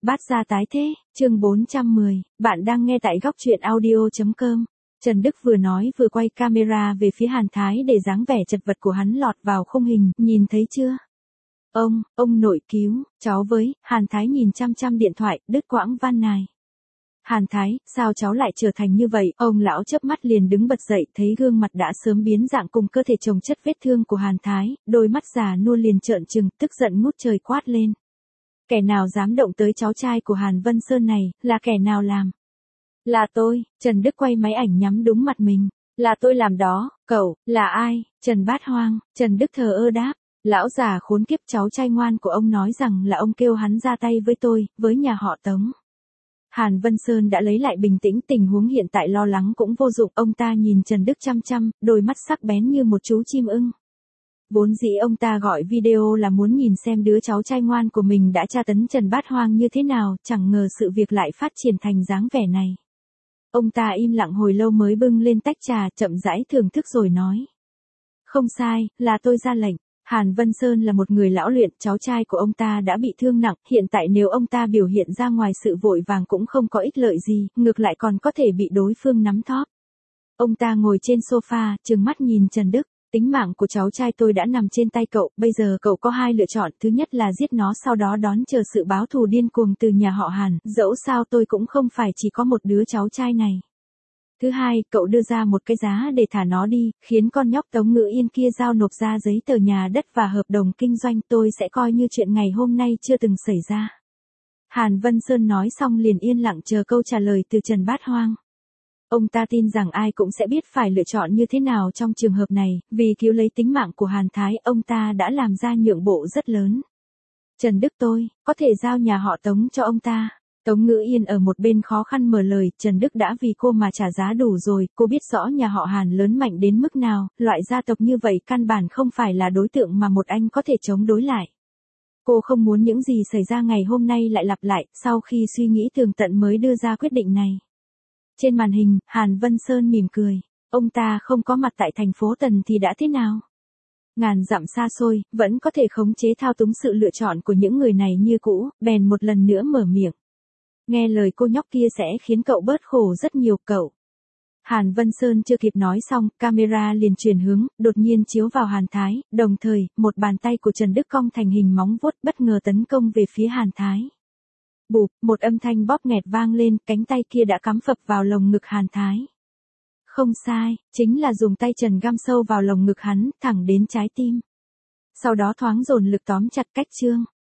Bát gia tái thế, chương 410, bạn đang nghe tại góc truyện audio.com. Trần Đức vừa nói vừa quay camera về phía Hàn Thái để dáng vẻ chật vật của hắn lọt vào khung hình, nhìn thấy chưa? Ông nội cứu, cháu với, Hàn Thái nhìn chăm chăm điện thoại, đứt quãng van nài. Hàn Thái, sao cháu lại trở thành như vậy? Ông lão chớp mắt liền đứng bật dậy, thấy gương mặt đã sớm biến dạng cùng cơ thể chồng chất vết thương của Hàn Thái, đôi mắt già nua liền trợn trừng, tức giận ngút trời quát lên. Kẻ nào dám động tới cháu trai của Hàn Vân Sơn này, là kẻ nào làm? Là tôi, Trần Đức quay máy ảnh nhắm đúng mặt mình. Là tôi làm đó, cậu, là ai? Trần Bát Hoang, Trần Đức thờ ơ đáp. Lão già khốn kiếp, cháu trai ngoan của ông nói rằng là ông kêu hắn ra tay với tôi, với nhà họ Tống. Hàn Vân Sơn đã lấy lại bình tĩnh, tình huống hiện tại lo lắng cũng vô dụng, ông ta nhìn Trần Đức chăm chăm, đôi mắt sắc bén như một chú chim ưng. Vốn dĩ ông ta gọi video là muốn nhìn xem đứa cháu trai ngoan của mình đã tra tấn Trần Bát Hoang như thế nào, chẳng ngờ sự việc lại phát triển thành dáng vẻ này. Ông ta im lặng hồi lâu mới bưng lên tách trà, chậm rãi thưởng thức rồi nói. Không sai, là tôi ra lệnh. Hàn Vân Sơn là một người lão luyện, cháu trai của ông ta đã bị thương nặng, hiện tại nếu ông ta biểu hiện ra ngoài sự vội vàng cũng không có ích lợi gì, ngược lại còn có thể bị đối phương nắm thóp. Ông ta ngồi trên sofa, trừng mắt nhìn Trần Đức. Tính mạng của cháu trai tôi đã nằm trên tay cậu, bây giờ cậu có hai lựa chọn, thứ nhất là giết nó sau đó đón chờ sự báo thù điên cuồng từ nhà họ Hàn, dẫu sao tôi cũng không phải chỉ có một đứa cháu trai này. Thứ hai, cậu đưa ra một cái giá để thả nó đi, khiến con nhóc Tống Ngữ Yên kia giao nộp ra giấy tờ nhà đất và hợp đồng kinh doanh, tôi sẽ coi như chuyện ngày hôm nay chưa từng xảy ra. Hàn Vân Sơn nói xong liền yên lặng chờ câu trả lời từ Trần Bát Hoang. Ông ta tin rằng ai cũng sẽ biết phải lựa chọn như thế nào trong trường hợp này, vì cứu lấy tính mạng của Hàn Thái, ông ta đã làm ra nhượng bộ rất lớn. Trần Đức tôi, có thể giao nhà họ Tống cho ông ta. Tống Ngữ Yên ở một bên khó khăn mở lời, Trần Đức đã vì cô mà trả giá đủ rồi, cô biết rõ nhà họ Hàn lớn mạnh đến mức nào, loại gia tộc như vậy căn bản không phải là đối tượng mà một anh có thể chống đối lại. Cô không muốn những gì xảy ra ngày hôm nay lại lặp lại, sau khi suy nghĩ tường tận mới đưa ra quyết định này. Trên màn hình, Hàn Vân Sơn mỉm cười, ông ta không có mặt tại thành phố Tần thì đã thế nào? Ngàn dặm xa xôi, vẫn có thể khống chế thao túng sự lựa chọn của những người này như cũ, bèn một lần nữa mở miệng. Nghe lời cô nhóc kia sẽ khiến cậu bớt khổ rất nhiều, cậu. Hàn Vân Sơn chưa kịp nói xong, camera liền chuyển hướng, đột nhiên chiếu vào Hàn Thái, đồng thời, một bàn tay của Trần Đức cong thành hình móng vuốt bất ngờ tấn công về phía Hàn Thái. Bụp, một âm thanh bóp nghẹt vang lên, cánh tay kia đã cắm phập vào lồng ngực Hàn Thái. Không sai, chính là dùng tay Trần găm sâu vào lồng ngực hắn, thẳng đến trái tim. Sau đó thoáng dồn lực tóm chặt cách chương.